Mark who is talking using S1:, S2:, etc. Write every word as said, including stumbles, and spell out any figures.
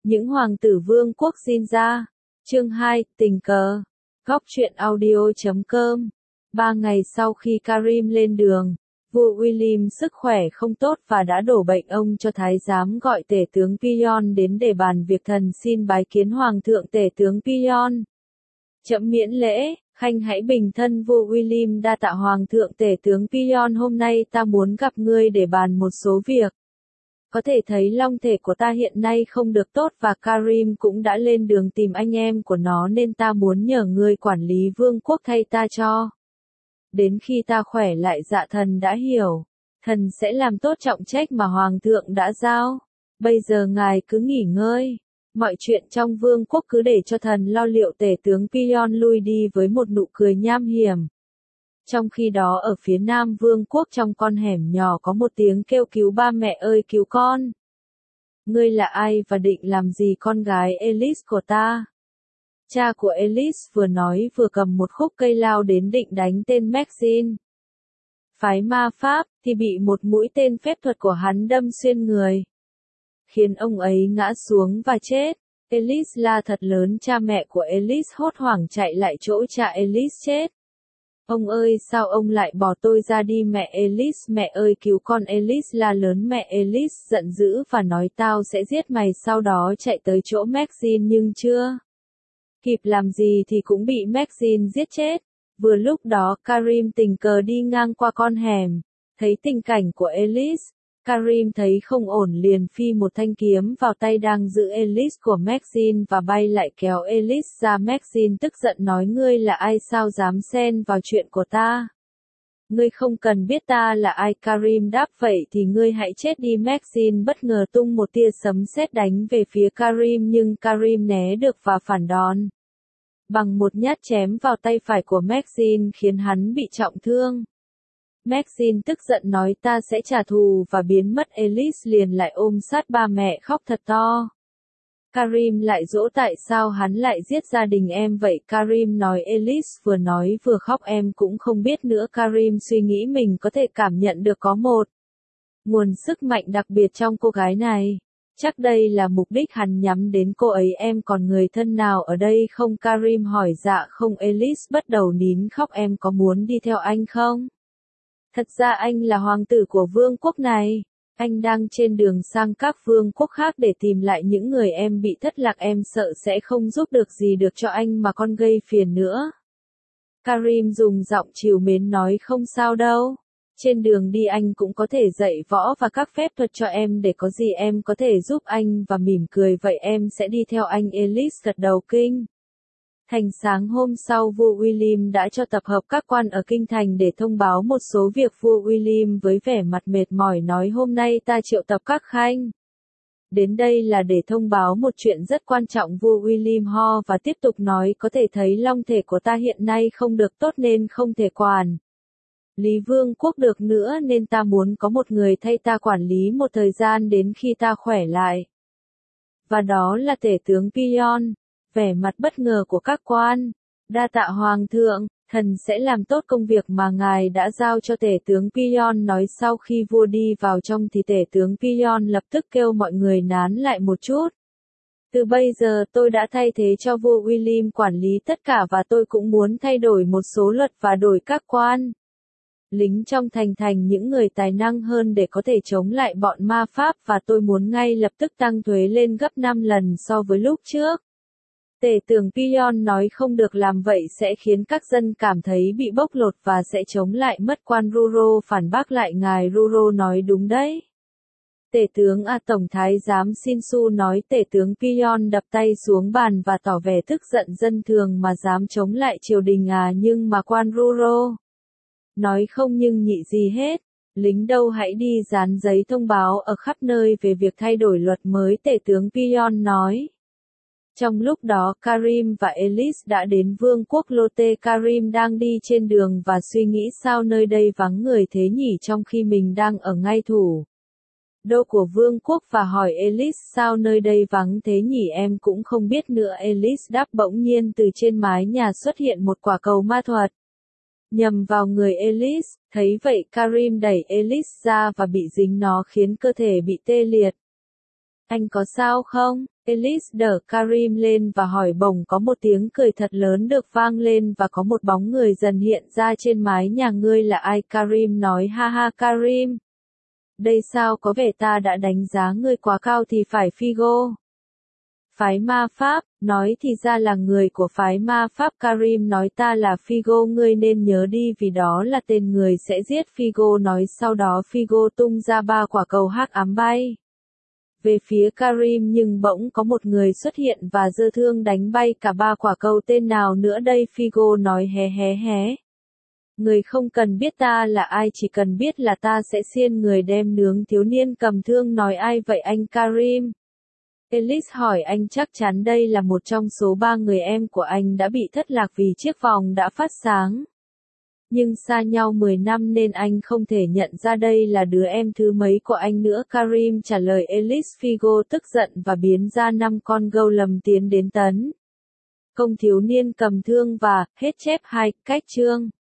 S1: Những hoàng tử vương quốc xin ra. Chương hai, tình cờ. Góc truyện audio chấm com. Ba ngày sau khi Karim lên đường, vua William sức khỏe không tốt và đã đổ bệnh, ông cho thái giám gọi tể tướng Pion đến để bàn việc thần xin bái kiến hoàng thượng. Tể tướng Pion: Trẫm miễn lễ, khanh hãy bình thân. Vua William đa tạ hoàng thượng. Tể tướng Pion: hôm nay ta muốn gặp ngươi để bàn một số việc. Có thể thấy long thể của ta hiện nay không được tốt và Karim cũng đã lên đường tìm anh em của nó, nên ta muốn nhờ ngươi quản lý vương quốc thay ta cho. Đến khi ta khỏe lại. Dạ thần đã hiểu. Thần sẽ làm tốt trọng trách mà hoàng thượng đã giao. Bây giờ ngài cứ nghỉ ngơi. Mọi chuyện trong vương quốc cứ để cho thần lo liệu. Tể tướng Pion lui đi với một nụ cười nham hiểm. Trong khi đó ở phía nam vương quốc, trong con hẻm nhỏ có một tiếng kêu cứu: ba mẹ ơi, cứu con! Ngươi là ai và định làm gì con gái Elise của ta? Cha của Elise vừa nói vừa cầm một khúc cây lao đến định đánh tên Maxine. Phái ma pháp thì bị một mũi tên phép thuật của hắn đâm xuyên người, khiến ông ấy ngã xuống và chết. Elise la thật lớn. Cha mẹ của Elise hốt hoảng chạy lại chỗ cha Elise chết. Ông ơi, sao ông lại bỏ tôi ra đi? Mẹ Elise: Mẹ ơi, cứu con! Elise la lớn. Mẹ Elise giận dữ và nói: Tao sẽ giết mày. Sau đó chạy tới chỗ Maxine, nhưng chưa kịp làm gì thì cũng bị Maxine giết chết. Vừa lúc đó Karim tình cờ đi ngang qua con hẻm, thấy tình cảnh của Elise. Karim thấy không ổn liền phi một thanh kiếm vào tay đang giữ Elise của Maxine và bay lại kéo Elise ra. Maxine tức giận nói: Ngươi là ai, sao dám xen vào chuyện của ta? Ngươi không cần biết ta là ai. Karim đáp: Vậy thì ngươi hãy chết đi. Maxine bất ngờ tung một tia sấm sét đánh về phía Karim, nhưng Karim né được và phản đòn bằng một nhát chém vào tay phải của Maxine, khiến hắn bị trọng thương. Maxine tức giận nói: Ta sẽ trả thù, và biến mất. Elise liền lại ôm sát ba mẹ khóc thật to. Karim lại dỗ tại sao hắn lại giết gia đình em vậy. Karim nói: Elise vừa nói vừa khóc, em cũng không biết nữa. Karim suy nghĩ mình có thể cảm nhận được có một nguồn sức mạnh đặc biệt trong cô gái này. Chắc đây là mục đích hắn nhắm đến cô ấy. Em còn người thân nào ở đây không? Karim hỏi. Dạ không. Elise bắt đầu nín khóc. Em có muốn đi theo anh không? Thật ra anh là hoàng tử của vương quốc này. Anh đang trên đường sang các vương quốc khác để tìm lại những người em bị thất lạc. Em sợ sẽ không giúp được gì được cho anh mà còn gây phiền nữa. Karim dùng giọng trìu mến nói: Không sao đâu. Trên đường đi anh cũng có thể dạy võ và các phép thuật cho em, để có gì em có thể giúp anh. Và mỉm cười: Vậy em sẽ đi theo anh. Elise gật đầu kinh thành. Sáng hôm sau, vua William đã cho tập hợp các quan ở kinh thành để thông báo một số việc. Vua William với vẻ mặt mệt mỏi nói: Hôm nay ta triệu tập các khanh đến đây là để thông báo một chuyện rất quan trọng. Vua William ho và tiếp tục nói: Có thể thấy long thể của ta hiện nay không được tốt nên không thể quản lý vương quốc được nữa, nên ta muốn có một người thay ta quản lý một thời gian đến khi ta khỏe lại. Và đó là tể tướng Pion. Vẻ mặt bất ngờ của các quan: Đa tạ hoàng thượng, thần sẽ làm tốt công việc mà ngài đã giao cho. Tể tướng Pion nói. Sau khi vua đi vào trong thì tể tướng Pion lập tức kêu mọi người nán lại một chút. Từ bây giờ tôi đã thay thế cho vua William quản lý tất cả, và tôi cũng muốn thay đổi một số luật và đổi các quan lính trong thành thành những người tài năng hơn để có thể chống lại bọn ma pháp, và tôi muốn ngay lập tức tăng thuế lên gấp năm lần so với lúc trước. Tể tướng Pion nói: Không được làm vậy, sẽ khiến các dân cảm thấy bị bóc lột và sẽ chống lại mất quan. Ruro phản bác lại: Ngài Ruro nói đúng đấy. Tể tướng A Tổng thái giám Shinsu nói. Tể tướng Pion đập tay xuống bàn và tỏ vẻ tức giận: Dân thường mà dám chống lại triều đình à? Nhưng mà quan Ruro nói: Không nhưng nhị gì hết. Lính đâu, hãy đi dán giấy thông báo ở khắp nơi về việc thay đổi luật mới. Tể tướng Pion nói. Trong lúc đó Karim và Elise đã đến vương quốc Lotte. Karim đang đi trên đường và suy nghĩ: Sao nơi đây vắng người thế nhỉ, trong khi mình đang ở ngay thủ đô của vương quốc, và hỏi Elise: Sao nơi đây vắng thế nhỉ, em cũng không biết nữa. Elise đáp. Bỗng nhiên từ trên mái nhà xuất hiện một quả cầu ma thuật nhằm vào người Elise. Thấy vậy Karim đẩy Elise ra và bị dính nó, khiến cơ thể bị tê liệt. Anh có sao không? Elise đỡ Karim lên và hỏi bỗng có một tiếng cười thật lớn được vang lên và có một bóng người dần hiện ra trên mái nhà. Ngươi là ai? Karim nói ha ha Karim. Đây sao có vẻ ta đã đánh giá ngươi quá cao thì phải Figo. Phái ma Pháp, nói thì ra là người của phái ma Pháp. Karim nói ta là Figo, ngươi nên nhớ đi vì đó là tên người sẽ giết Figo nói. Sau đó Figo tung ra ba quả cầu hắc ám bay về phía Karim, nhưng bỗng có một người xuất hiện và giơ thương đánh bay cả ba quả cầu. Tên nào nữa đây? Figo nói hé hé hé. Người không cần biết ta là ai, chỉ cần biết là ta sẽ xiên người đem nướng. Thiếu niên cầm thương nói ai vậy anh Karim? Elise hỏi anh chắc chắn đây là một trong số ba người em của anh đã bị thất lạc vì chiếc vòng đã phát sáng. Nhưng xa nhau mười năm nên anh không thể nhận ra đây là đứa em thứ mấy của anh nữa. Karim trả lời Elise. Figo tức giận và biến ra năm con gâu lầm tiến đến tấn công thiếu niên cầm thương và hết chép hai cách chương.